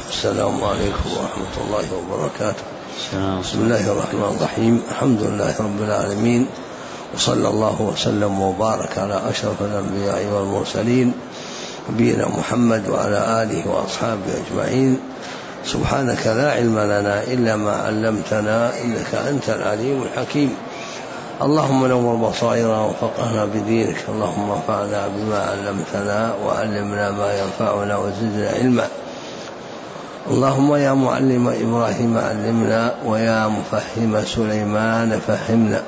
السلام عليكم ورحمة الله وبركاته. بسم الله الرحمن الرحيم. الحمد لله رب العالمين، وصلى الله وسلم وبارك على أشرف الأنبياء والمرسلين نبينا محمد وعلى آله وأصحابه أجمعين. سبحانك لا علم لنا إلا ما علمتنا إنك أنت العليم الحكيم. اللهم نور بصائرنا وفقهنا بدينك، اللهم انفعنا بما علمتنا وعلمنا ما ينفعنا وزدنا علما. اللهم يا معلم إبراهيم علمنا، ويا مفهم سليمان فهمنا.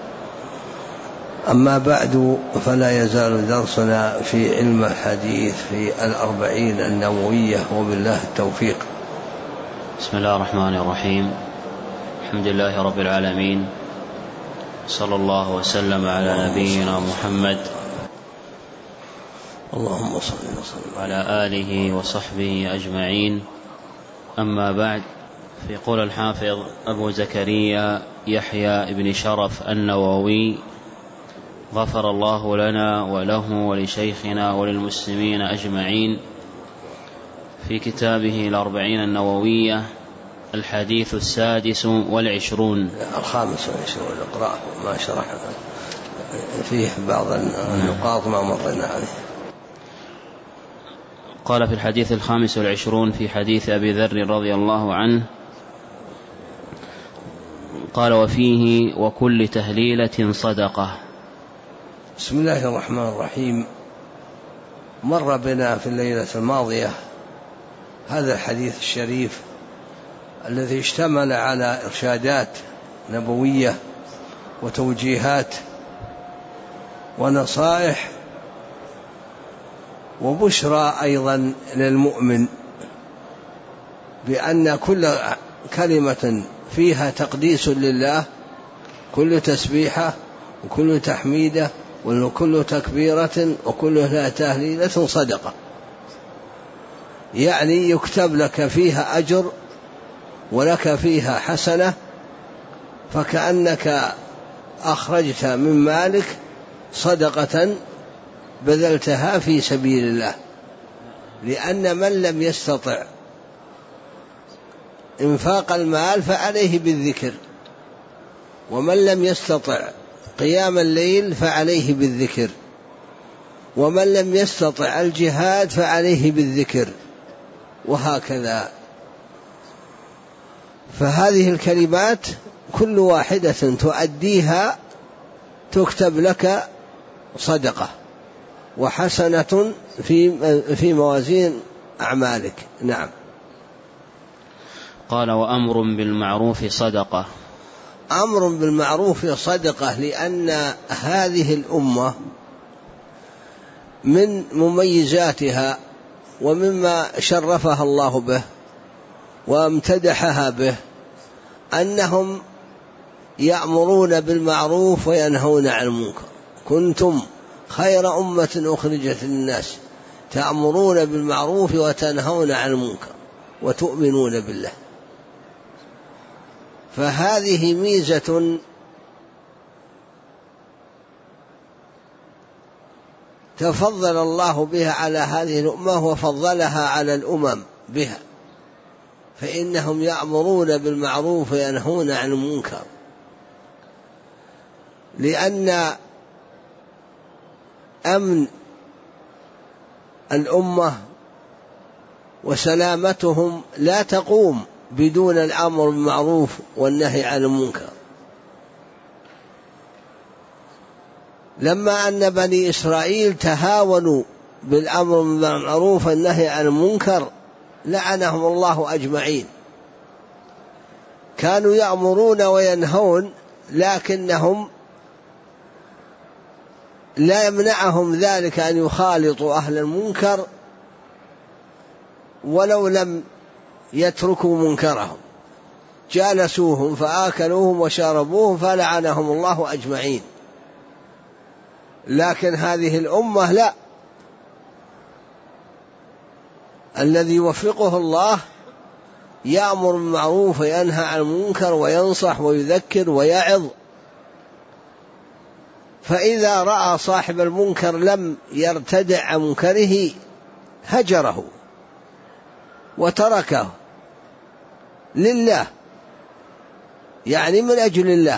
أما بعد، فلا يزال درسنا في علم الحديث في 40 النووية، وبالله التوفيق. بسم الله الرحمن الرحيم. الحمد لله رب العالمين، صلى الله وسلم على نبينا محمد اللهم صل وسلم وعلى آله وصحبه أجمعين. أما بعد، فيقول الحافظ أبو زكريا يحيى بن شرف النووي غفر الله لنا وله ولشيخنا وللمسلمين أجمعين في كتابه 40 النووية الحديث 26 25. اقرأ ما شرحنا فيه بعض النقاط ما مرنا عليه. قال في الحديث 25 في حديث أبي ذر رضي الله عنه قال: وفيه وكل تهليلة صدقة. بسم الله الرحمن الرحيم. مر بنا في الليلة الماضية هذا الحديث الشريف الذي اشتمل على إرشادات نبوية وتوجيهات ونصائح وبشرى أيضا للمؤمن بأن كل كلمة فيها تقديس لله، كل تسبيحة وكل تحميدة وكل تكبيرة وكل تهليلة صدقة، يعني يكتب لك فيها أجر ولك فيها حسنة، فكأنك أخرجت من مالك صدقة بذلتها في سبيل الله. لأن من لم يستطع إنفاق المال فعليه بالذكر، ومن لم يستطع قيام الليل فعليه بالذكر، ومن لم يستطع الجهاد فعليه بالذكر، وهكذا. فهذه الكلمات كل واحدة تؤديها تكتب لك صدقة وحسنة في موازين أعمالك. نعم. قال: وأمر بالمعروف صدقة. أمر بالمعروف صدقة، لأن هذه الأمة من مميزاتها ومما شرفها الله به وامتدحها به أنهم يأمرون بالمعروف وينهون عن المنكر. كنتم خير أمة أخرجت للناس تأمرون بالمعروف وتنهون عن المنكر وتؤمنون بالله. فهذه ميزة تفضل الله بها على هذه الأمة وفضلها على الأمم بها، فإنهم يأمرون بالمعروف وينهون عن المنكر. لأن أمن الأمة وسلامتهم لا تقوم بدون الأمر بالمعروف والنهي عن المنكر. لما أن بني إسرائيل تهاونوا بالأمر بالمعروف والنهي عن المنكر لعنهم الله أجمعين. كانوا يأمرون وينهون، لكنهم لا يمنعهم ذلك أن يخالطوا أهل المنكر ولو لم يتركوا منكرهم، جالسوهم فآكلوهم وشربوهم فلعنهم الله أجمعين. لكن هذه الأمة لا، الذي يوفقه الله يأمر بالمعروف وينهى عن المنكر وينصح ويذكر ويعظ. فإذا رأى صاحب المنكر لم يرتدع عن منكره هجره وتركه لله، يعني من أجل الله،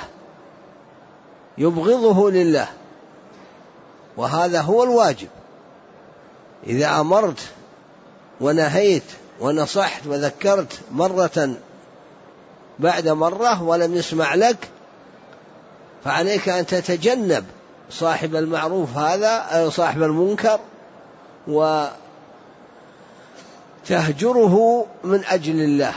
يبغضه لله، وهذا هو الواجب. إذا أمرت ونهيت ونصحت وذكرت مرة بعد مرة ولم يسمع لك، فعليك أن تتجنب صاحب المعروف هذا، صاحب المنكر، وتهجره من أجل الله،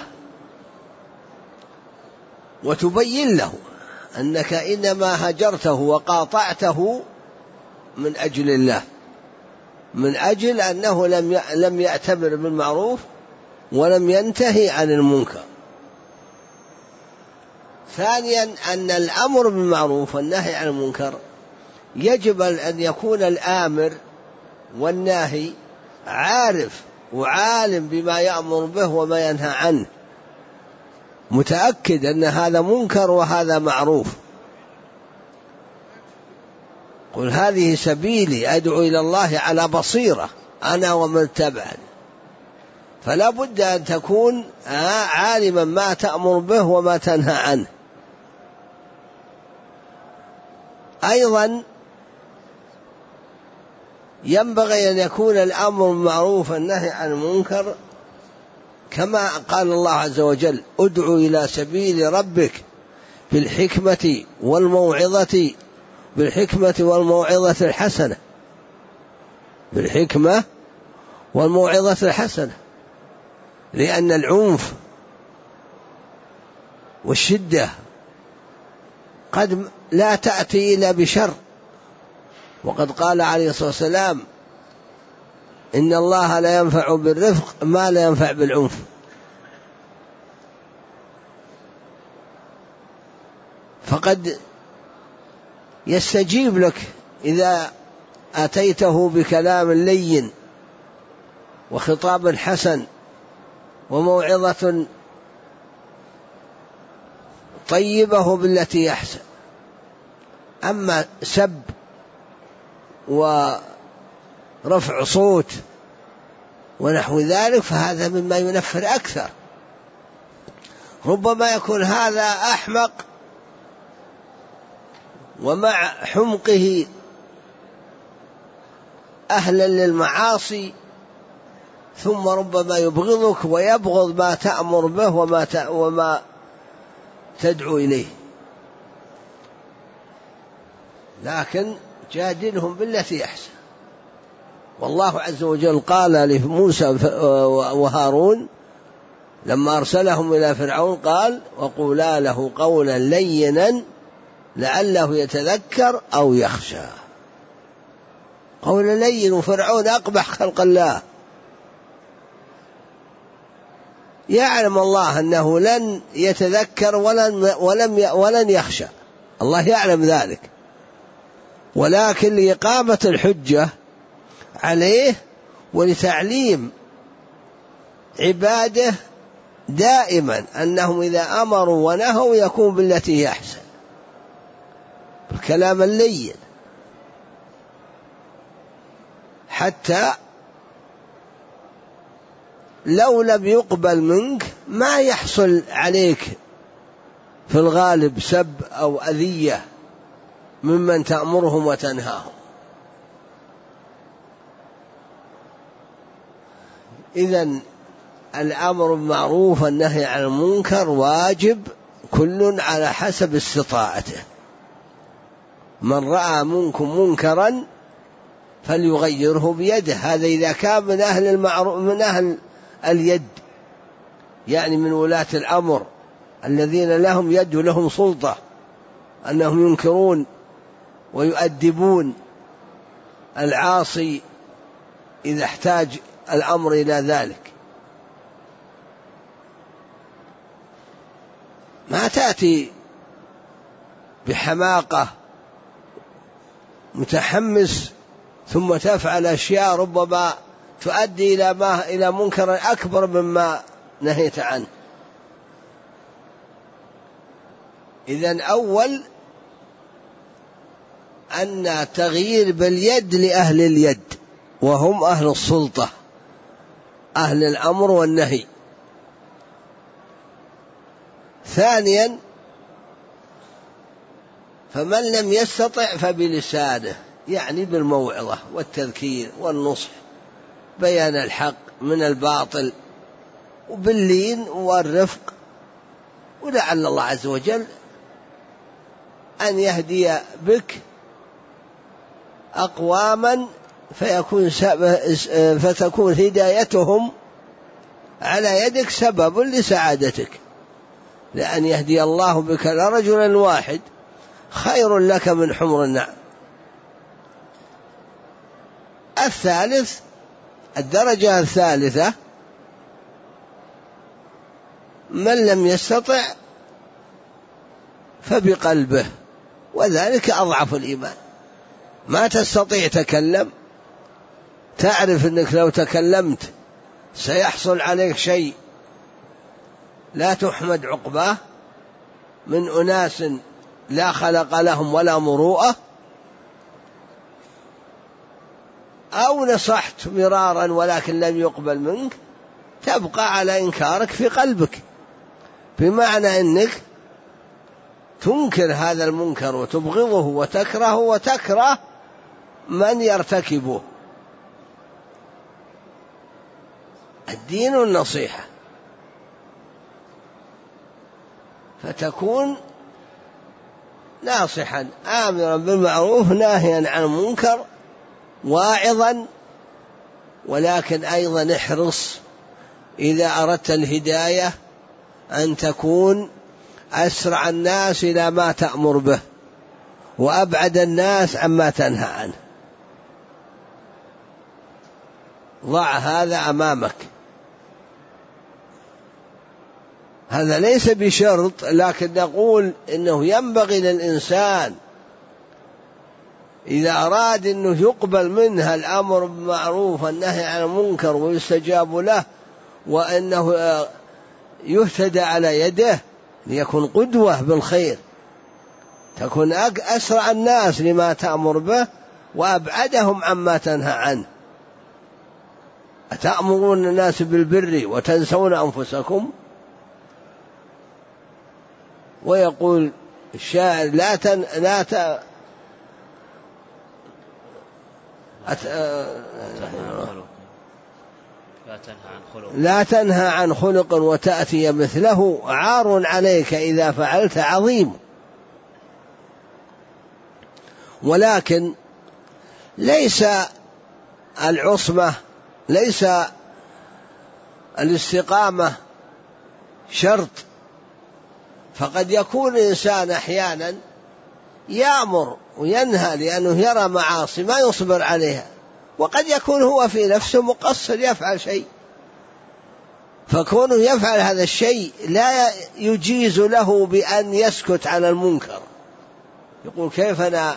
وتبين له أنك إنما هجرته وقاطعته من أجل الله، من أجل أنه لم يأتمر بالمعروف ولم ينتهي عن المنكر. ثانيا أن الأمر بالمعروف والنهي عن المنكر يجب أن يكون الآمر والناهي عارف وعالم بما يأمر به وما ينهى عنه، متأكد أن هذا منكر وهذا معروف. قل هذه سبيلي أدعو إلى الله على بصيرة أنا ومن اتبعني. فلا بد أن تكون عالما ما تأمر به وما تنهى عنه. أيضا ينبغي أن يكون الأمر بالمعروف والنهي عن المنكر كما قال الله عز وجل: ادع إلى سبيل ربك بالحكمة والموعظة الحسنة، بالحكمة والموعظة الحسنة، لأن العنف والشدة قد لا تأتي إلا بشر. وقد قال عليه الصلاة والسلام: إن الله لا ينفع بالرفق ما لا ينفع بالعنف. فقد يستجيب لك إذا أتيته بكلام لين وخطاب حسن وموعظة طيبة بالتي يحسن. أما سب ورفع صوت ونحو ذلك فهذا مما ينفر أكثر. ربما يكون هذا أحمق ومع حمقه أهلا للمعاصي، ثم ربما يبغضك ويبغض ما تأمر به وما تدعو إليه. لكن جادلهم بالتي أحسن. والله عز وجل قال لموسى وهارون لما أرسلهم إلى فرعون قال: وقولا له قولا لينا لعله يتذكر أو يخشى. قول لين، وفرعون أقبح خلق الله، يعلم الله أنه لن يتذكر ولن يخشى، الله يعلم ذلك، ولكن لإقامة الحجة عليه ولتعليم عباده دائما أنهم إذا أمروا ونهوا يكون بالتي هي أحسن، الكلام اللين، حتى لو لم يقبل منك ما يحصل عليك في الغالب سب أو أذية ممن تأمرهم وتنهاهم. إذن الأمر بالمعروف والنهي عن المنكر واجب، كل على حسب استطاعته. من رأى منكم منكرا فليغيره بيده، هذا إذا كان من أهل المعروف، من أهل اليد، يعني من ولاة الأمر الذين لهم يد ولهم سلطة أنهم ينكرون ويؤدبون العاصي إذا احتاج الأمر إلى ذلك. ما تأتي بحماقة متحمس ثم تفعل أشياء ربما تؤدي إلى منكر أكبر مما نهيت عنه. إذن أول أن تغيير باليد لأهل اليد وهم أهل السلطة، أهل الأمر والنهي. ثانيا فمن لم يستطع فبلسانه، يعني بالموعظة والتذكير والنصح، بيان الحق من الباطل، وباللين والرفق، ولعل الله عز وجل أن يهدي بك أقواما فتكون هدايتهم على يدك سبب لسعادتك، لأن يهدي الله بك لرجلا واحد خير لك من حمر النعم. الثالث، الدرجة الثالثة، من لم يستطع فبقلبه، وذلك أضعف الإيمان. ما تستطيع تكلم، تعرف أنك لو تكلمت سيحصل عليك شيء لا تحمد عقباه من أناس لا خلق لهم ولا مروءة، أو نصحت مرارا ولكن لم يقبل منك، تبقى على إنكارك في قلبك، بمعنى أنك تنكر هذا المنكر وتبغضه وتكرهه وتكره من يرتكبه. الدين النصيحة، فتكون ناصحا آمرا بالمعروف ناهيا عن المنكر واعظا، ولكن أيضا احرص إذا أردت الهداية أن تكون أسرع الناس إلى ما تأمر به وأبعد الناس عما تنهى عنه. ضع هذا أمامك. هذا ليس بشرط، لكن نقول إنه ينبغي للإنسان إذا أراد أنه يقبل منها الأمر بالمعروف والنهي عن المنكر ويستجاب له، وأنه يهتدى على يده ليكون قدوة بالخير، تكون أسرع الناس لما تأمر به وأبعدهم عما تنهى عنه. أتأمرون الناس بالبر وتنسون أنفسكم؟ ويقول الشاعر لا تنهى عن خلق وتأتي مثله، عار عليك إذا فعلت عظيم. ولكن ليس العصمة، ليس الاستقامة شرط، فقد يكون الإنسان أحيانا يأمر وينهى لأنه يرى معاصي ما يصبر عليها، وقد يكون هو في نفسه مقصر يفعل شيء، فكونه يفعل هذا الشيء لا يجيز له بأن يسكت على المنكر، يقول كيف أنا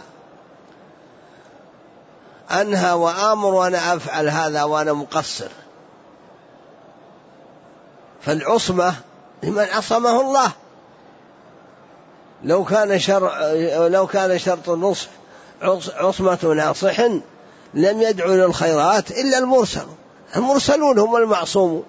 أنهى وآمر وأنا أفعل هذا وأنا مقصر. فالعصمة لمن عصمه الله. لو كان شرط النصح عصمة ناصح لم يدعو للخيرات إلا المرسلون هم المعصومون،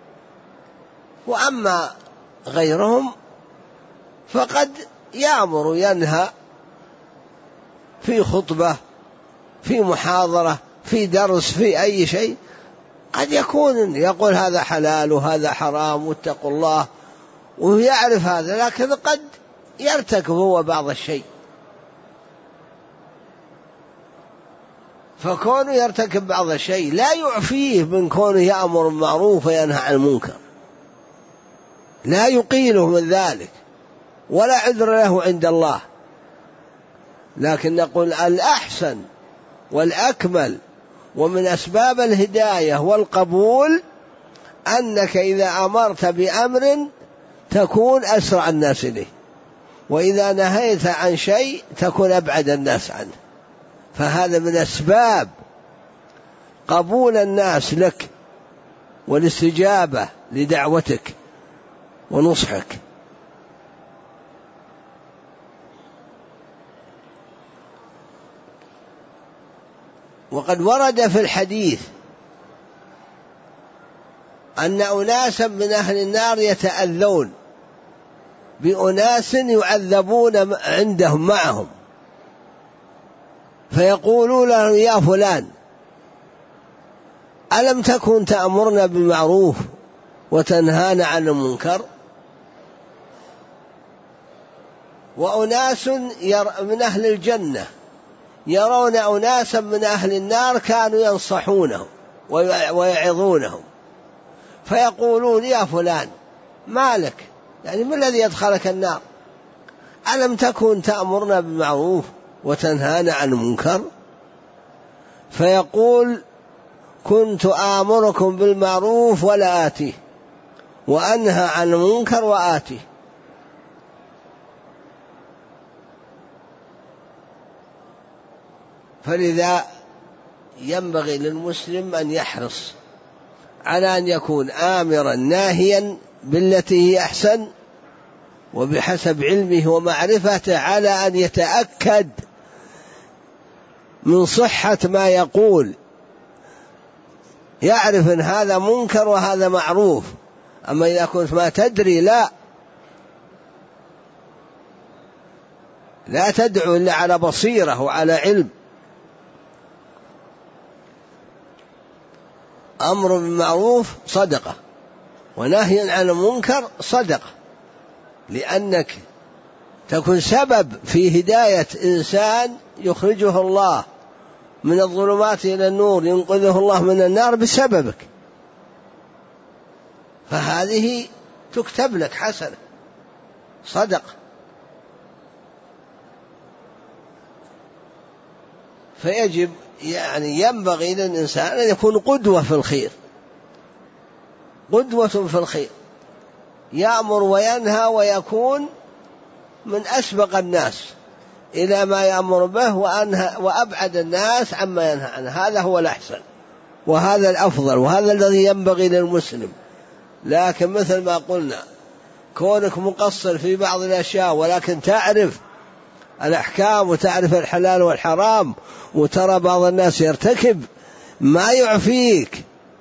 وأما غيرهم فقد يأمر وينهى في خطبة، في محاضرة، في درس، في أي شيء، قد يكون يقول هذا حلال وهذا حرام واتقوا الله ويعرف هذا، لكن قد يرتكب هو بعض الشيء، فكونه يرتكب بعض الشيء لا يعفيه من كونه يأمر بالمعروف وينهى عن المنكر، لا يقيله من ذلك ولا عذر له عند الله. لكن نقول الأحسن والأكمل ومن أسباب الهداية والقبول أنك إذا أمرت بأمر تكون أسرع الناس إليه، وإذا نهيت عن شيء تكون أبعد الناس عنه، فهذا من أسباب قبول الناس لك والاستجابة لدعوتك ونصحك. وقد ورد في الحديث أن أناسا من أهل النار يتأذون بأناس يعذبون عندهم معهم، فيقولون له يا فلان ألم تكن تأمرنا بالمعروف وتنهانا عن المنكر؟ وأناس من أهل الجنة يرون أناسا من أهل النار كانوا ينصحونهم ويعظونهم، فيقولون يا فلان ما لك، يعني ما الذي يدخلك النار؟ ألم تكن تأمرنا بالمعروف وتنهانا عن المنكر؟ فيقول كنت آمركم بالمعروف ولا آتيه، وأنهى عن المنكر وآتيه. فلذا ينبغي للمسلم أن يحرص على أن يكون آمرا ناهيا بالتي هي أحسن، وبحسب علمه ومعرفته على أن يتأكد من صحة ما يقول، يعرف أن هذا منكر وهذا معروف. أما إذا كنت ما تدري لا تدعو إلا على بصيرة وعلى علم. أمر بالمعروف صدقة، ونهي عن المنكر صدقة، لأنك تكون سبب في هداية إنسان يخرجه الله من الظلمات إلى النور، ينقذه الله من النار بسببك، فهذه تكتب لك حسنة صدقة. فيجب يعني ينبغي للإنسان أن يكون قدوة في الخير، قدوة في الخير، يأمر وينهى ويكون من أسبق الناس إلى ما يأمر به وأبعد الناس عما ينهى عنه. هذا هو الأحسن وهذا الأفضل وهذا الذي ينبغي للمسلم. لكن مثل ما قلنا، كونك مقصر في بعض الأشياء ولكن تعرف الأحكام وتعرف الحلال والحرام، وترى بعض الناس يرتكب ما يعفيك.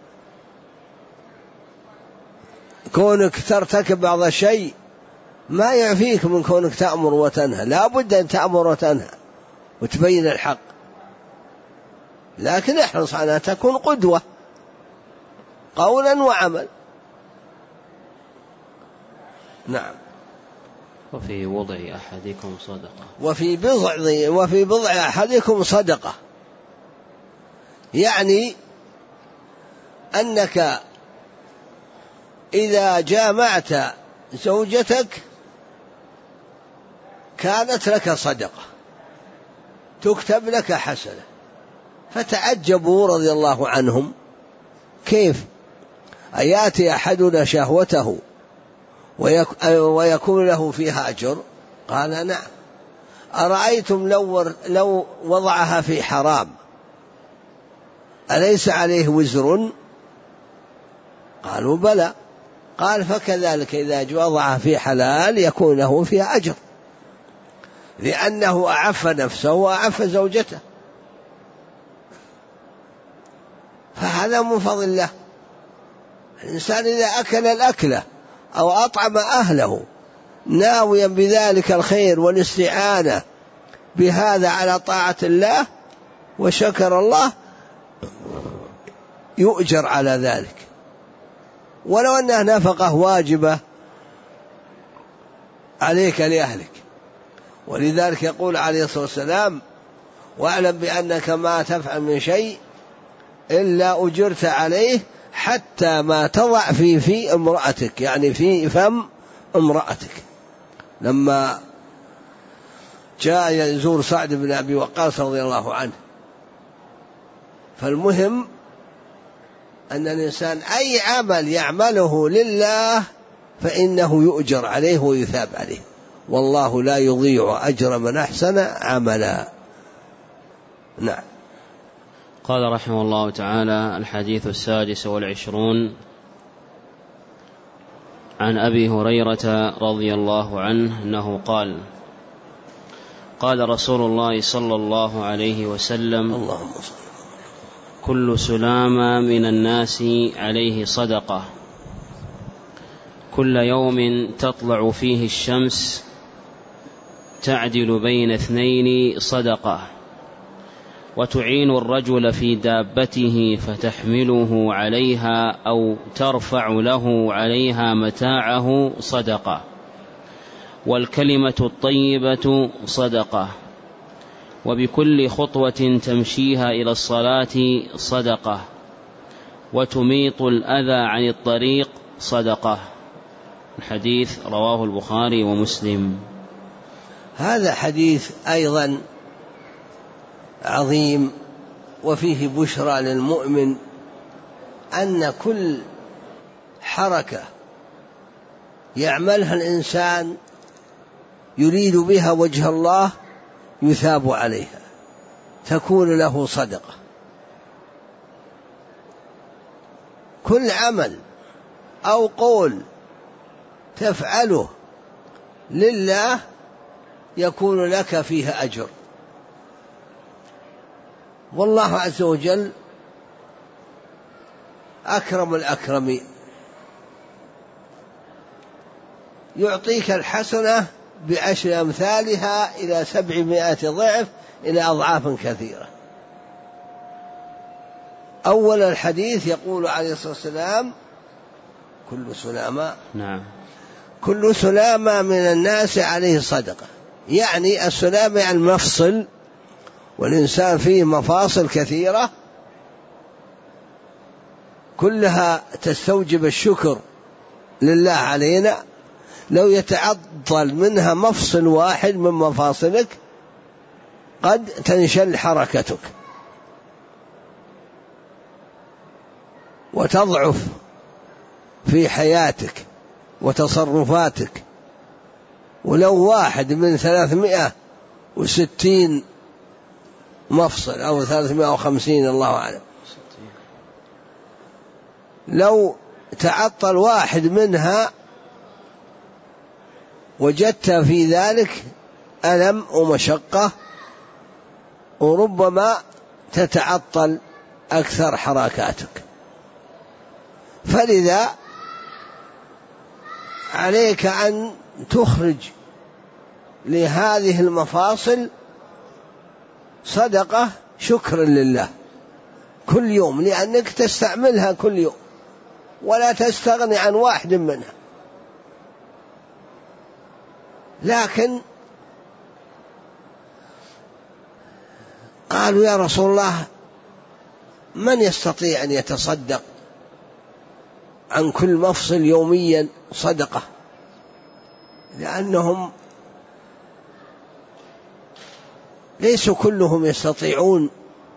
كونك ترتكب بعض الشيء ما يعفيك من كونك تأمر وتنهى، لا بد أن تأمر وتنهى وتبين الحق، لكن احرص على أن تكون قدوة قولا وعمل. نعم. وفي وضع أحدكم صدقة، وفي بضع أحدكم صدقة، يعني أنك إذا جامعت زوجتك كانت لك صدقة تكتب لك حسنة. فتعجبوا رضي الله عنهم كيف أياتي أحدنا شهوته ويكون له فيها أجر؟ قال نعم. أرأيتم لو وضعها في حرام أليس عليه وزر؟ قالوا بلى. قال فكذلك إذا وضعها في حلال يكون له فيها أجر، لأنه أعف نفسه وأعف زوجته، فهذا من فضل الله. الإنسان إذا أكل الأكلة أو أطعم أهله ناويا بذلك الخير والاستعانة بهذا على طاعة الله وشكر الله يؤجر على ذلك، ولو أنها نفقة واجبة عليك لأهلك. ولذلك يقول عليه الصلاة والسلام واعلم بأنك ما تفعل من شيء إلا أجرت عليه حتى ما تضع في امرأتك، يعني في فم امرأتك. لما جاء يزور سعد بن أبي وقاص رضي الله عنه، فالمهم أن الإنسان أي عمل يعمله لله فإنه يؤجر عليه ويثاب عليه، والله لا يضيع أجر من أحسن عملا. نعم. قال رحمه الله تعالى: الحديث 26 عن أبي هريرة رضي الله عنه أنه قال: قال رسول الله صلى الله عليه وسلم: كل سلامة من الناس عليه صدقة، كل يوم تطلع فيه الشمس تعدل بين اثنين صدقة، وتعين الرجل في دابته فتحمله عليها أو ترفع له عليها متاعه صدقة، والكلمة الطيبة صدقة، وبكل خطوة تمشيها إلى الصلاة صدقة، وتميط الأذى عن الطريق صدقة. الحديث رواه البخاري ومسلم. هذا حديث أيضا عظيم، وفيه بشرى للمؤمن أن كل حركة يعملها الإنسان يريد بها وجه الله يثاب عليها، تكون له صدقة. كل عمل أو قول تفعله لله يكون لك فيه أجر، والله عز وجل أكرم الأكرمين، يعطيك الحسنة بعشر أمثالها إلى 700 ضعف إلى أضعاف كثيرة. أول الحديث يقول عليه الصلاة والسلام كل سلامة من الناس عليه صدقة، يعني السلامة يعني المفصل، والإنسان فيه مفاصل كثيرة كلها تستوجب الشكر لله علينا. لو يتعطل منها مفصل واحد من مفاصلك قد تنشل حركتك وتضعف في حياتك وتصرفاتك. ولو واحد من 360 مفصل أو 350 الله أعلم، لو تعطل واحد منها وجدت في ذلك ألم ومشقة، وربما تتعطل أكثر حركاتك. فلذا عليك أن تخرج لهذه المفاصل صدقة شكرا لله كل يوم، لأنك تستعملها كل يوم ولا تستغني عن واحد منها. لكن قالوا يا رسول الله من يستطيع أن يتصدق عن كل مفصل يوميا صدقة؟ لأنهم ليسوا كلهم يستطيعون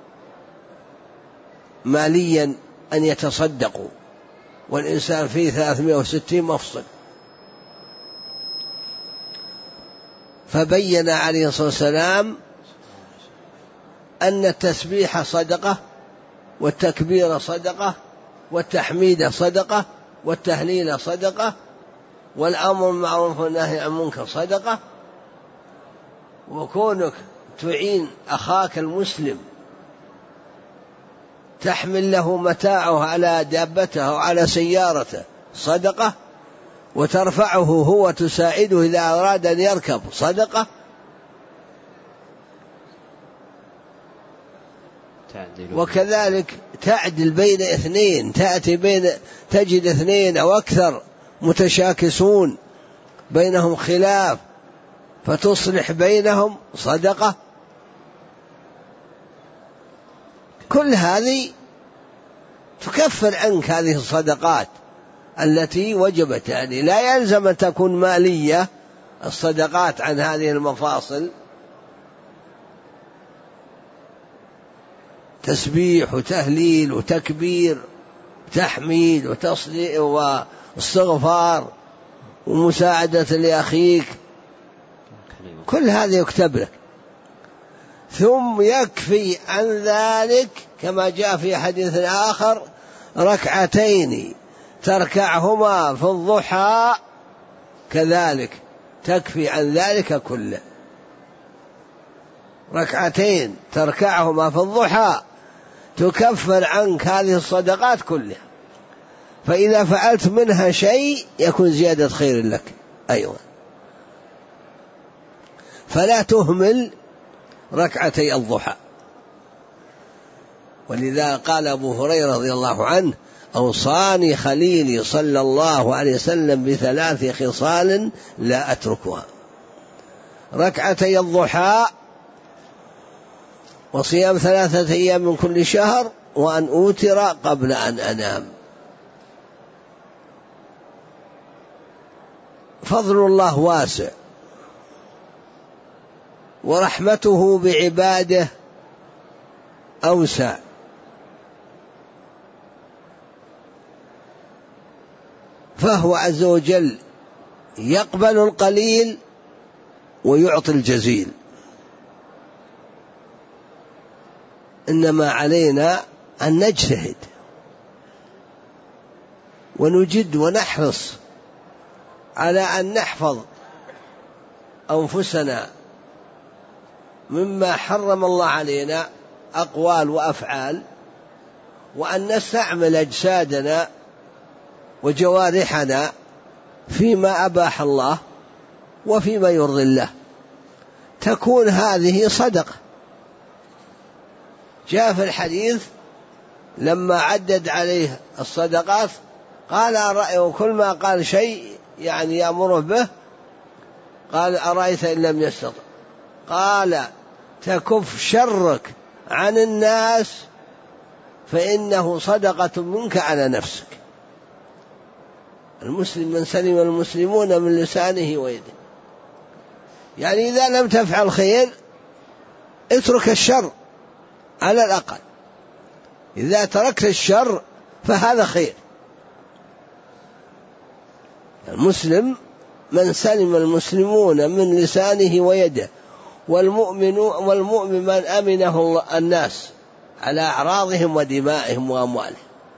ماليا أن يتصدقوا، والإنسان فيه 360 مفصل. فبين عليه الصلاة والسلام أن التسبيح صدقة، والتكبير صدقة، والتحميد صدقة، والتهليل صدقة، والأمر بالمعروف والنهي عن المنكر صدقة. وكونك تعين أخاك المسلم تحمل له متاعه على دابته أو على سيارته صدقة، وترفعه هو تساعده إذا أراد أن يركب صدقة. وكذلك تعدل بين اثنين، تجد اثنين أو أكثر متشاكسون بينهم خلاف فتصلح بينهم صدقة. كل هذه تكفر عنك هذه الصدقات التي وجبت. يعني لا يلزم أن تكون مالية الصدقات عن هذه المفاصل، تسبيح وتهليل وتكبير تحميد وتصديق واستغفار ومساعدة لأخيك، كل هذا يكتب لك. ثم يكفي عن ذلك كما جاء في حديث آخر ركعتين تركعهما في الضحى، كذلك تكفي عن ذلك كله. ركعتين تركعهما في الضحى تكفر عنك هذه الصدقات كلها. فإذا فعلت منها شيء يكون زيادة خير لك أيضا. فلا تهمل ركعتي الضحى. ولذا قال أبو هريرة رضي الله عنه: أوصاني خليلي صلى الله عليه وسلم ب3 خصال لا أتركها: ركعتي الضحى، وصيام 3 أيام من كل شهر، وأن أوتر قبل أن أنام. فضل الله واسع، ورحمته بعباده أوسع. فهو عز وجل يقبل القليل ويعطي الجزيل. إنما علينا أن نجتهد ونجد ونحرص على أن نحفظ أنفسنا مما حرم الله علينا أقوال وأفعال، وأن نستعمل أجسادنا وجوارحنا فيما أباح الله وفيما يرضي الله. تكون هذه صدقة. جاء في الحديث لما عدد عليه الصدقات قال: وكل ما قال شيء يعني يأمره به، قال: أرأيت إن لم يستطع؟ قال: تكف شرك عن الناس فإنه صدقة منك على نفسك. المسلم من سلم المسلمون من لسانه ويده. يعني إذا لم تفعل خير اترك الشر على الأقل. إذا تركت الشر فهذا خير. المسلم من سلم المسلمون من لسانه ويده، والمؤمن من أمنه الناس على أعراضهم ودمائهم وأموالهم.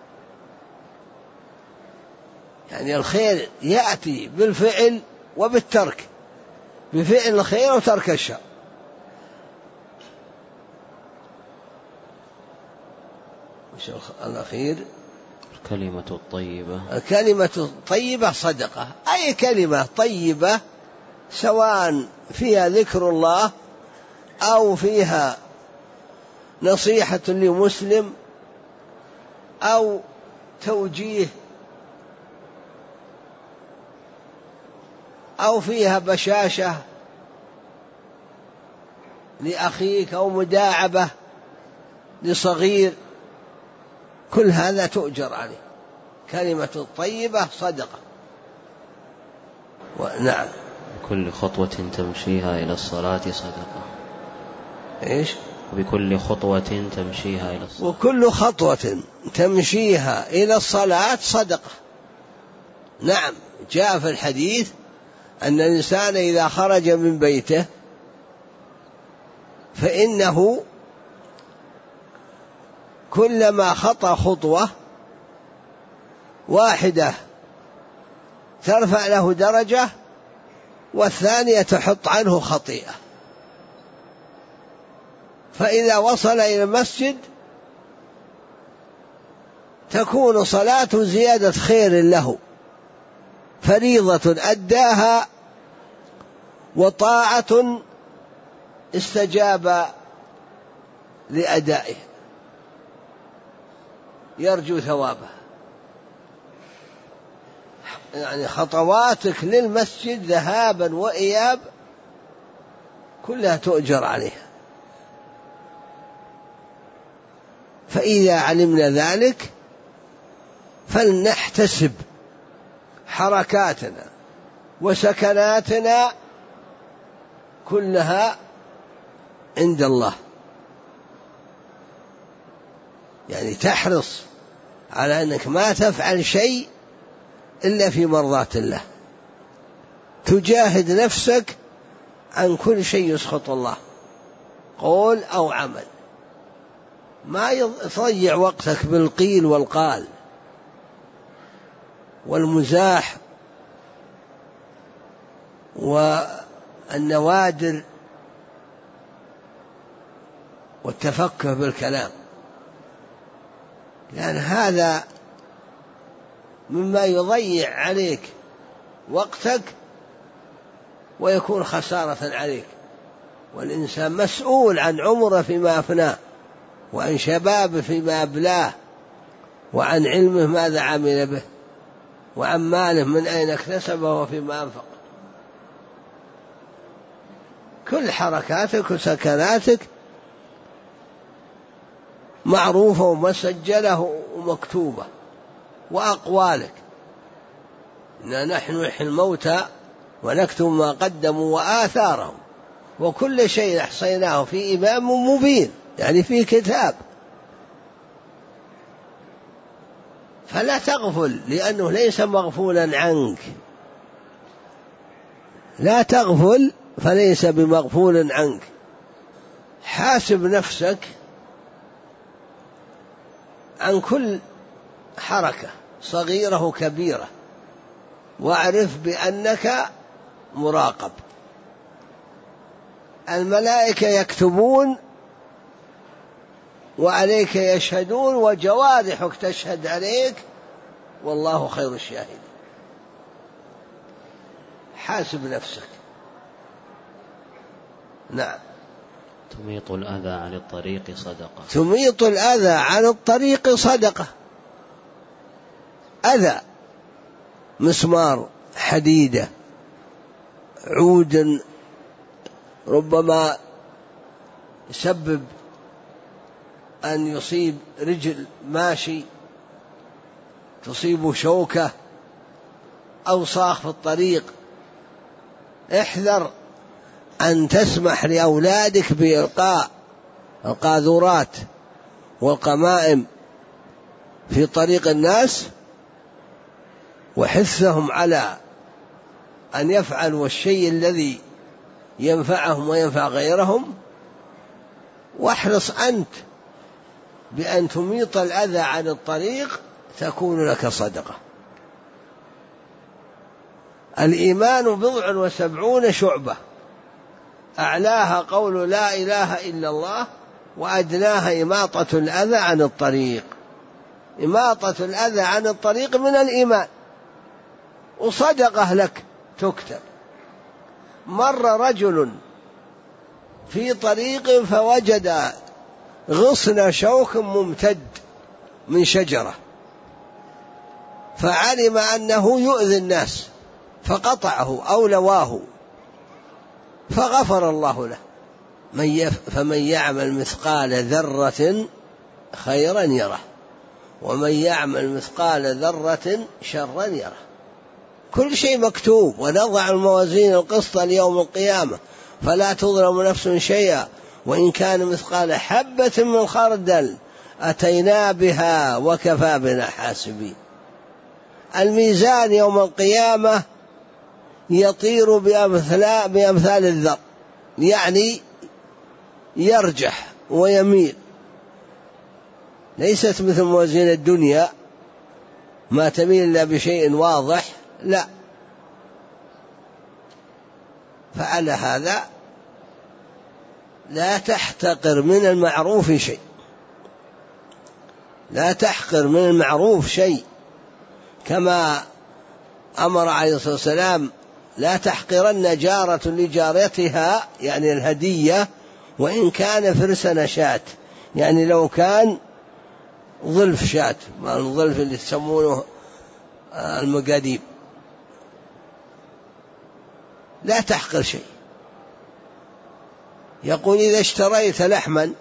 يعني الخير يأتي بالفعل وبالترك، بفعل الخير وترك الشر. الأخير الكلمة الطيبة. الكلمة الطيبة صدقة. أي كلمة طيبة، سواء فيها ذكر الله أو فيها نصيحة لمسلم أو توجيه أو فيها بشاشة لأخيك أو مداعبة لصغير، كل هذا تؤجر عليه. كلمة الطيبة صدقة. نعم. بكل خطوة تمشيها إلى الصلاة صدقة. إيش؟ بكل خطوة تمشيها إلى الصلاة. وكل خطوة تمشيها إلى الصلاة صدقة. نعم. جاء في الحديث أن الإنسان إذا خرج من بيته فإنه كلما خطى خطوة واحدة ترفع له درجة، والثانية تحط عنه خطيئة. فإذا وصل إلى المسجد تكون صلاة زيادة خير له، فريضة أداها وطاعة استجاب لأدائه، يرجو ثوابه. يعني خطواتك للمسجد ذهابا وإياب كلها تؤجر عليها. فإذا علمنا ذلك فلنحتسب حركاتنا وسكناتنا كلها عند الله. يعني تحرص على أنك ما تفعل شيء إلا في مرضاة الله، تجاهد نفسك عن كل شيء يسخط الله، قول أو عمل. ما تضيع وقتك بالقيل والقال والمزاح والنوادر والتفكه بالكلام، لأن هذا مما يضيع عليك وقتك ويكون خسارة عليك. والإنسان مسؤول عن عمره فيما أفناه، وعن شبابه فيما أبلاه، وعن علمه ماذا عمل به، وعن ماله من أين اكتسبه وفيما أنفق. كل حركاتك وسكناتك معروفة ومسجلة ومكتوبة، وأقوالك إنا نحن نحيي الموتى ونكتب ما قدموا وآثارهم، وكل شيء أحصيناه في إمام مبين، يعني في كتاب. فلا تغفل، لأنه ليس مغفولا عنك. لا تغفل فليس بمغفول عنك. حاسب نفسك عن كل حركة صغيرة وكبيرة، واعرف بأنك مراقب. الملائكة يكتبون وعليك يشهدون، وجوارحك تشهد عليك، والله خير الشاهدين. حاسب نفسك. نعم. تميط الأذى عن الطريق صدقة. تميط الأذى عن الطريق صدقة. أذى، مسمار، حديدة، عود ربما يسبب أن يصيب رجل ماشي، تصيب شوكة، أو صاخ في الطريق. احذر أن تسمح لأولادك بإلقاء القاذورات والقمائم في طريق الناس، وحثهم على أن يفعلوا الشيء الذي ينفعهم وينفع غيرهم. واحرص أنت بأن تميط الأذى عن الطريق، تكون لك صدقة. الإيمان 70 شعبة، أعلاها قول لا إله إلا الله، وأدناها إماطة الأذى عن الطريق. إماطة الأذى عن الطريق من الإيمان، وصدقة لك تكتب. مر رجل في طريق فوجد غصن شوك ممتد من شجرة، فعلم أنه يؤذي الناس فقطعه أو لواه، فغفر الله له. فمن يعمل مثقال ذرة خيرا يره، ومن يعمل مثقال ذرة شرا يره. كل شيء مكتوب. ونضع الموازين القسط ليوم القيامة فلا تظلم نفس شيئا وإن كان مثقال حبة من خردل أتينا بها وكفى بنا حاسبين. الميزان يوم القيامة يطير بأمثال الذر، يعني يرجح ويميل، ليست مثل موازين الدنيا ما تميل إلا بشيء واضح، لا. فعلى هذا لا تحتقر من المعروف شيء، لا تحقر من المعروف شيء، كما أمر عليه الصلاة والسلام لا تحقرن جارة لجارتها، يعني الهدية، وإن كان فرسن شاة، يعني لو كان ظلف شاة، ما الظلف اللي يسمونه المقاديم. لا تحقر شيء. يقول إذا اشتريت لحما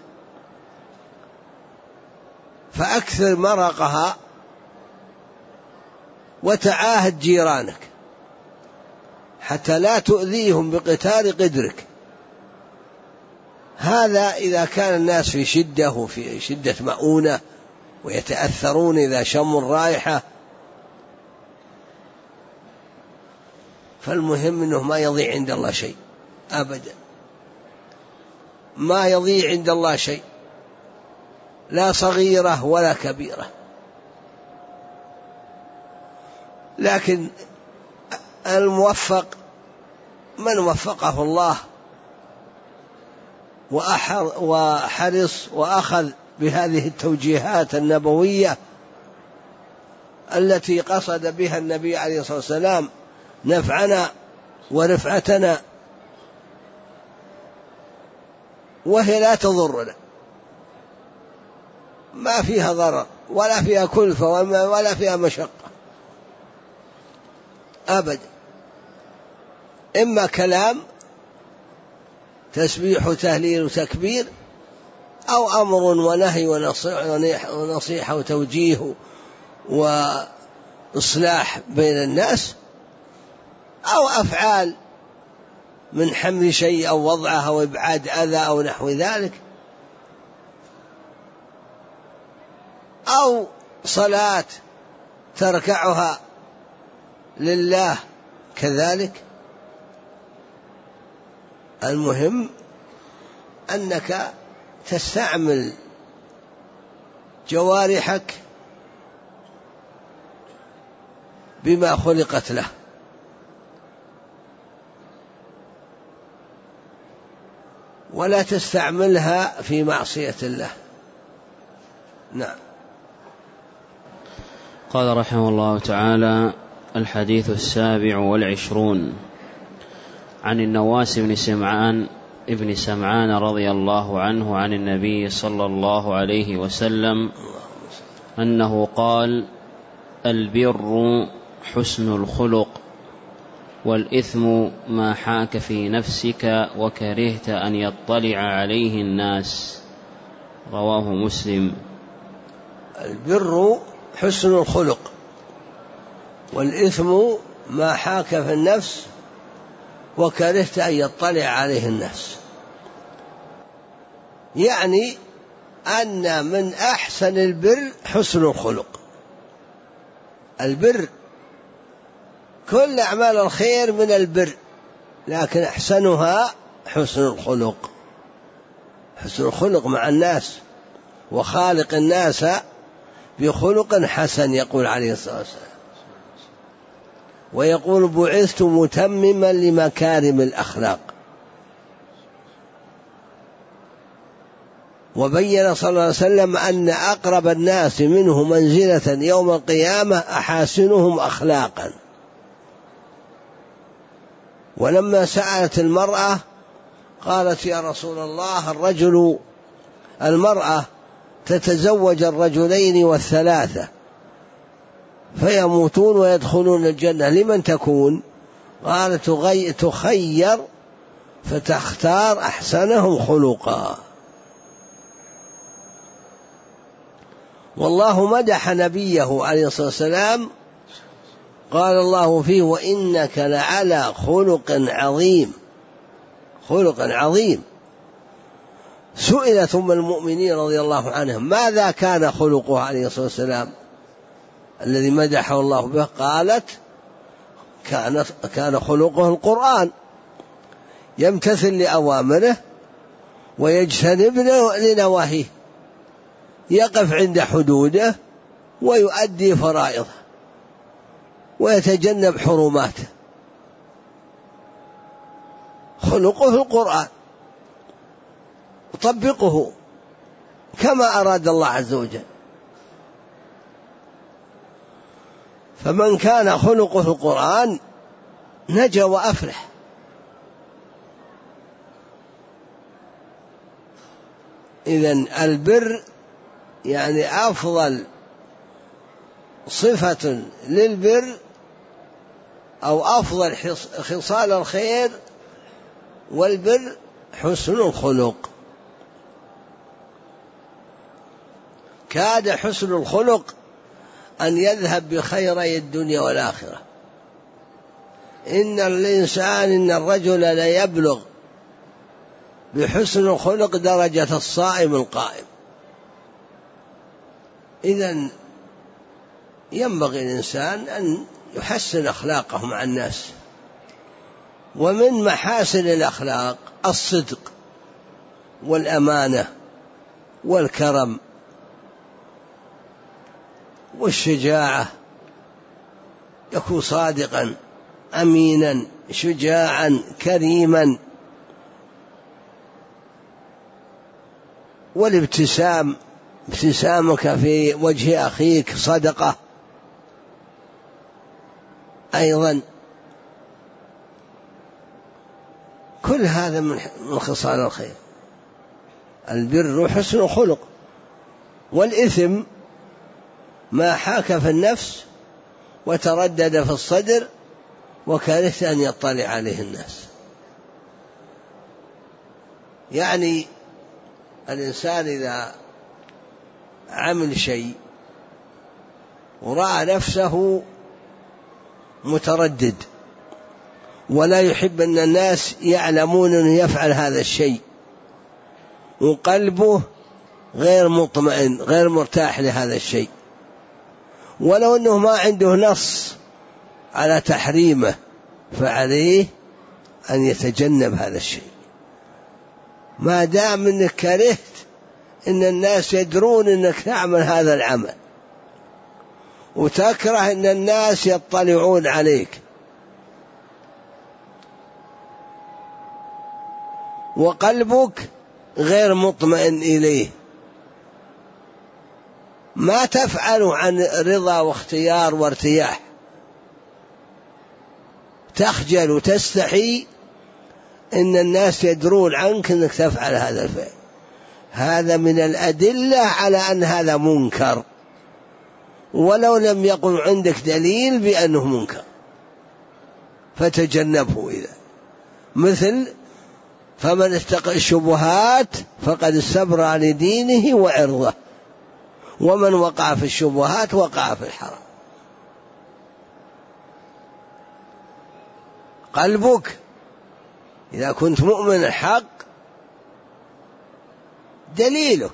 فأكثر مرقها وتعاهد جيرانك حتى لا تؤذيهم بقتال قدرك. هذا إذا كان الناس في شدة وفي شدة مؤونة ويتأثرون إذا شموا الرائحة. فالمهم أنه ما يضيع عند الله شيء أبدا، ما يضيع عند الله شيء، لا صغيرة ولا كبيرة. لكن الموفق من وفقه الله وحرص وأخذ بهذه التوجيهات النبوية التي قصد بها النبي عليه الصلاة والسلام نفعنا ورفعتنا، وهي لا تضرنا، ما فيها ضرر ولا فيها كلفة ولا فيها مشقة أبدا، إما كلام تسبيح وتهليل وتكبير، أو أمر ونهي ونصيحة وتوجيه وإصلاح بين الناس، أو أفعال من حمل شيء أو وضعه أو إبعاد أذى أو نحو ذلك، أو صلاة تركعها لله كذلك. المهم أنك تستعمل جوارحك بما خلقت له، ولا تستعملها في معصية الله. نعم. قال رحمه الله تعالى: الحديث 27 عن النواس بن سمعان رضي الله عنه عن النبي صلى الله عليه وسلم أنه قال: البر حسن الخلق، والإثم ما حاك في نفسك وكرهت أن يطلع عليه الناس. رواه مسلم. البر حسن الخلق، والإثم ما حاك في النفس وكرهت أن يطلع عليه الناس. يعني أن من أحسن البر حسن الخلق. البر كل أعمال الخير من البر، لكن أحسنها حسن الخلق. حسن الخلق مع الناس، وخالق الناس بخلق حسن، يقول عليه الصلاة والسلام. ويقول: بعثت متمما لمكارم الأخلاق. وبين صلى الله عليه وسلم أن أقرب الناس منه منزلة يوم القيامة أحاسنهم أخلاقا. ولما سألت المرأة قالت: يا رسول الله، المرأة تتزوج الرجلين والثلاثة فيموتون ويدخلون الجنة، لمن تكون؟ قالت: تخير فتختار أحسنهم خلقا. والله مدح نبيه عليه الصلاة والسلام، قال الله فيه: وإنك لعلى خلق عظيم. خلق عظيم. سئلت أم المؤمنين رضي الله عنهم: ماذا كان خلقه عليه الصلاة والسلام الذي مدحه الله به؟ قالت: كان خلقه القرآن، يمتثل لأوامره ويجتنب لنواهيه، يقف عند حدوده ويؤدي فرائضه ويتجنب حرماته. خلقه القرآن، طبقه كما أراد الله عز وجل. فمن كان خلقه القرآن نجا وأفلح. إذن البر يعني أفضل صفة للبر، أو أفضل خصال الخير والبر حسن الخلق. كاد حسن الخلق أن يذهب بخيري الدنيا والآخرة. إن الرجل ليبلغ بحسن الخلق درجة الصائم القائم. إذن ينبغي الإنسان أن يحسن أخلاقه مع الناس. ومن محاسن الأخلاق الصدق والأمانة والكرم والشجاعة. يكون صادقا أمينا شجاعا كريما. والابتسام، ابتسامك في وجه أخيك صدقة. أيضا، كل هذا من خصال الخير. البر حسن خلق، والإثم ما حاك في النفس وتردد في الصدر وكرهت أن يطلع عليه الناس. يعني الإنسان إذا عمل شيء ورأى نفسه متردد ولا يحب أن الناس يعلمون أنه يفعل هذا الشيء، وقلبه غير مطمئن غير مرتاح لهذا الشيء، ولو أنه ما عنده نص على تحريمه، فعليه أن يتجنب هذا الشيء، ما دام أنك كرهت أن الناس يدرون أنك تعمل هذا العمل، وتكره أن الناس يطلعون عليك، وقلبك غير مطمئن إليه، ما تفعل عن رضا واختيار وارتياح، تخجل وتستحي إن الناس يدرون عنك أنك تفعل هذا الفعل. هذا من الأدلة على أن هذا منكر، ولو لم يقم عندك دليل بأنه منكر فتجنبه. إذا مثل فمن اتقى الشبهات فقد استبرأ لدينه وعرضه، ومن وقع في الشبهات وقع في الحرام. قلبك إذا كنت مؤمن الحق دليلك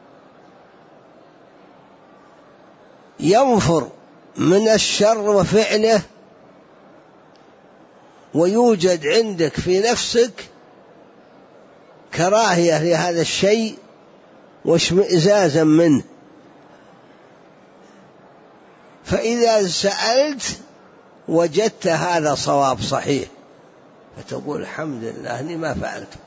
ينفر من الشر وفعله، ويوجد عندك في نفسك كراهية لهذا الشيء واشمئزازا منه، فإذا سألت وجدت هذا صواب صحيح فتقول الحمد لله أني ما فعلته.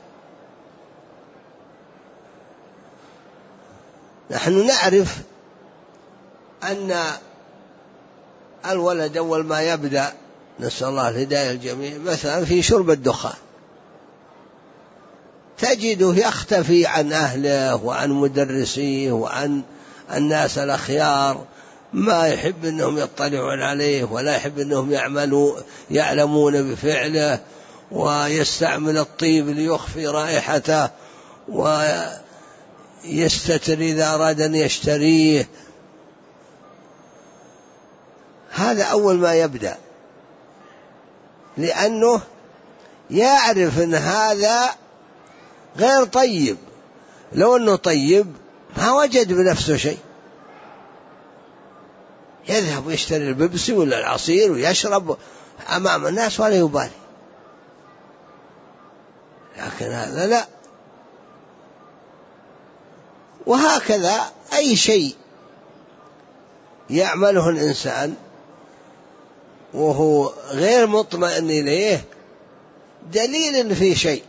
نحن نعرف أن الولد أول ما يبدأ، نسأل الله الهداية الجميع، مثلا في شرب الدخان تجده يختفي عن أهله وعن مدرسيه وعن الناس الأخيار، ما يحب أنهم يطلعون عليه ولا يحب أنهم يعلمون بفعله، ويستعمل الطيب ليخفي رائحته، ويستتر إذا أراد أن يشتريه. هذا أول ما يبدأ، لأنه يعرف أن هذا غير طيب، لو أنه طيب ما وجد بنفسه شيء، يذهب ويشتري البيبسي ولا العصير ويشرب أمام الناس ولا يبالي. لكن هذا لا. وهكذا أي شيء يعمله الإنسان وهو غير مطمئن إليه دليل في شيء.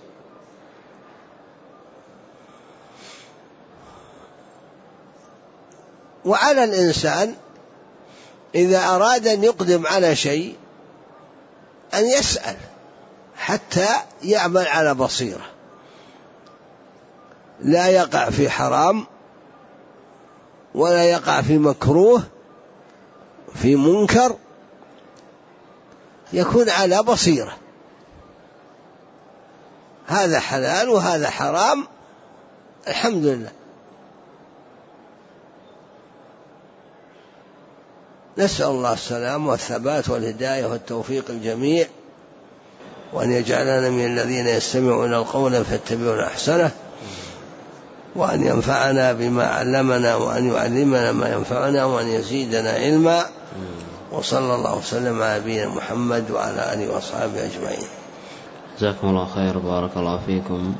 وعلى الإنسان إذا أراد أن يقدم على شيء أن يسأل حتى يعمل على بصيرة، لا يقع في حرام ولا يقع في مكروه في منكر، يكون على بصيرة، هذا حلال وهذا حرام، الحمد لله. نسأل الله السلام والثبات والهداية والتوفيق الجميع، وأن يجعلنا من الذين يستمعون القول فيتبعون أحسنه، وأن ينفعنا بما علمنا، وأن يعلمنا ما ينفعنا، وأن يزيدنا علما. وصلى الله وسلم على نبينا محمد وعلى آله وأصحابه أجمعين. جزاكم الله خير، بارك الله فيكم،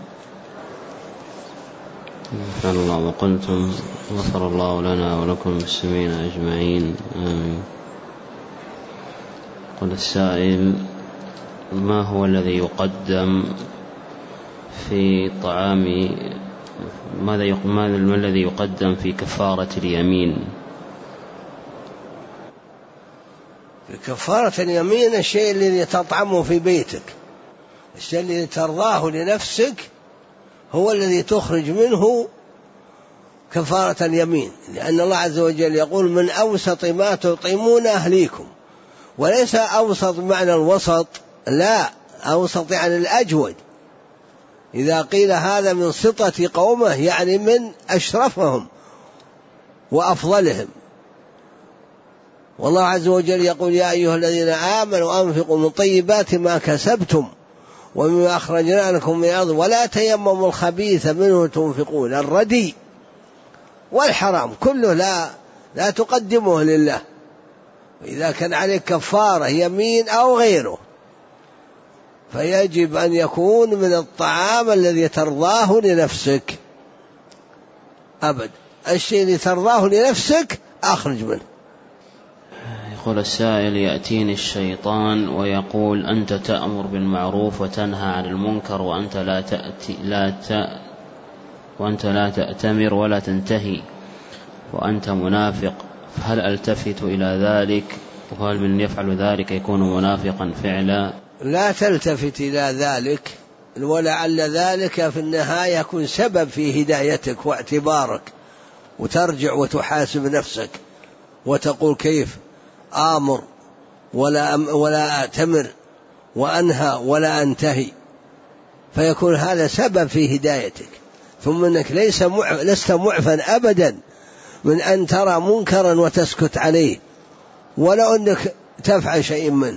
نفعنا الله ما قلتم، غفر الله لنا ولكم المسلمين أجمعين، آمين. قل السائل: ما هو الذي يقدم في طعام، ما الذي يقدم في كفارة اليمين؟ في كفارة اليمين الشيء الذي تطعمه في بيتك، الشيء الذي ترضاه لنفسك هو الذي تخرج منه كفارة اليمين، لأن الله عز وجل يقول من أوسط ما تطعمون أهليكم، وليس أوسط معنى الوسط، لا، أوسط يعني الأجود. إذا قيل هذا من سطة قومه يعني من أشرفهم وأفضلهم. والله عز وجل يقول يا أيها الذين آمنوا أنفقوا من طيبات ما كسبتم ومما أخرجنا لكم من الأرض ولا تيمموا الخبيث منه تنفقون. الردي والحرام كله لا تقدمه لله. إذا كان عليك كفارة يمين أو غيره فيجب أن يكون من الطعام الذي ترضاه لنفسك أبد. الشيء اللي ترضاه لنفسك أخرج منه. يقول السائل يأتيني الشيطان ويقول أنت تأمر بالمعروف وتنهى عن المنكر وأنت لا تأتمر ولا تنتهي وأنت منافق، فهل ألتفت إلى ذلك؟ وهل من يفعل ذلك يكون منافقا فعلا؟ لا تلتفت إلى ذلك، ولعل ذلك في النهاية يكون سبب في هدايتك واعتبارك، وترجع وتحاسب نفسك وتقول كيف آمر ولا أتمر وأنهى ولا أنتهي، فيكون هذا سبب في هدايتك. ثم أنك لست معفا أبدا من أن ترى منكرا وتسكت عليه ولو أنك تفعل شيء منه.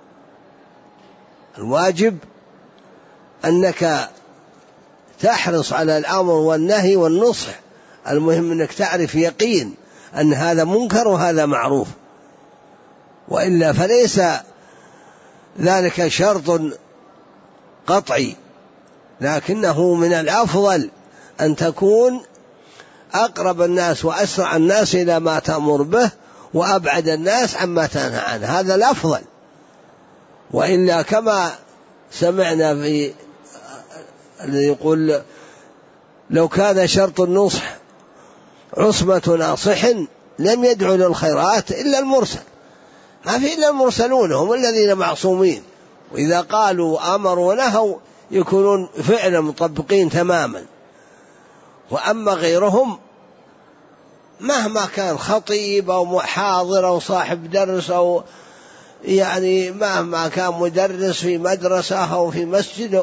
الواجب أنك تحرص على الأمر والنهي والنصح، المهم أنك تعرف يقين أن هذا منكر وهذا معروف، وإلا فليس ذلك شرط قطعي، لكنه من الأفضل أن تكون أقرب الناس وأسرع الناس إلى ما تأمر به وأبعد الناس عما تنهى عنه، هذا الأفضل. وإلا كما سمعنا في الذي يقول لو كان شرط النصح عصمة ناصح لم يدعو للخيرات إلا المرسل، ما في إلا المرسلون هم الذين معصومين، وإذا قالوا أمروا ونهوا يكونون فعلا مطبقين تماما. وأما غيرهم مهما كان خطيب أو محاضر أو صاحب درس أو يعني مهما كان مدرس في مدرسة أو في مسجد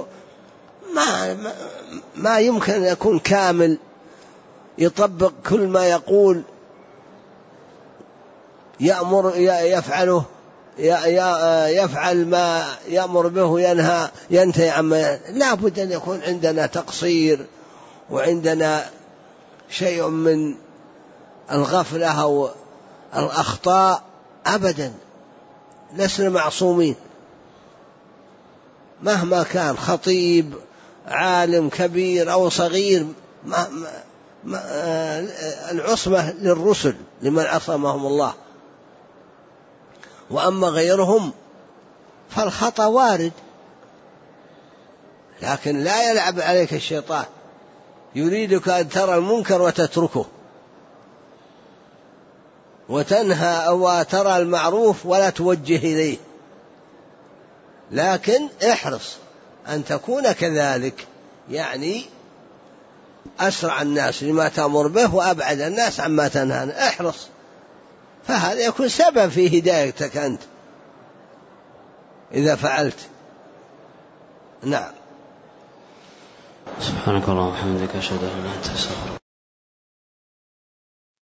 ما يمكن أن يكون كامل يطبق كل ما يقول، يفعله يفعل ما يأمر به ينتهي عما لا بد أن يكون عندنا تقصير وعندنا شيء من الغفلة أو الأخطاء، أبدا لسنا معصومين مهما كان خطيب عالم كبير أو صغير. العصمة للرسل لمن عصمهم الله، وأما غيرهم فالخطأ وارد، لكن لا يلعب عليك الشيطان، يريدك أن ترى المنكر وتتركه وتنهى أو ترى المعروف ولا توجه إليه، لكن احرص أن تكون كذلك، يعني أسرع الناس لما تأمر به وأبعد الناس عما تنهى عنه، احرص، فهذا يكون سبب في هدايتك أنت إذا فعلت. نعم. سبحانك اللهم وبحمدك أشهد أن لا إله إلا أنت أستغفرك.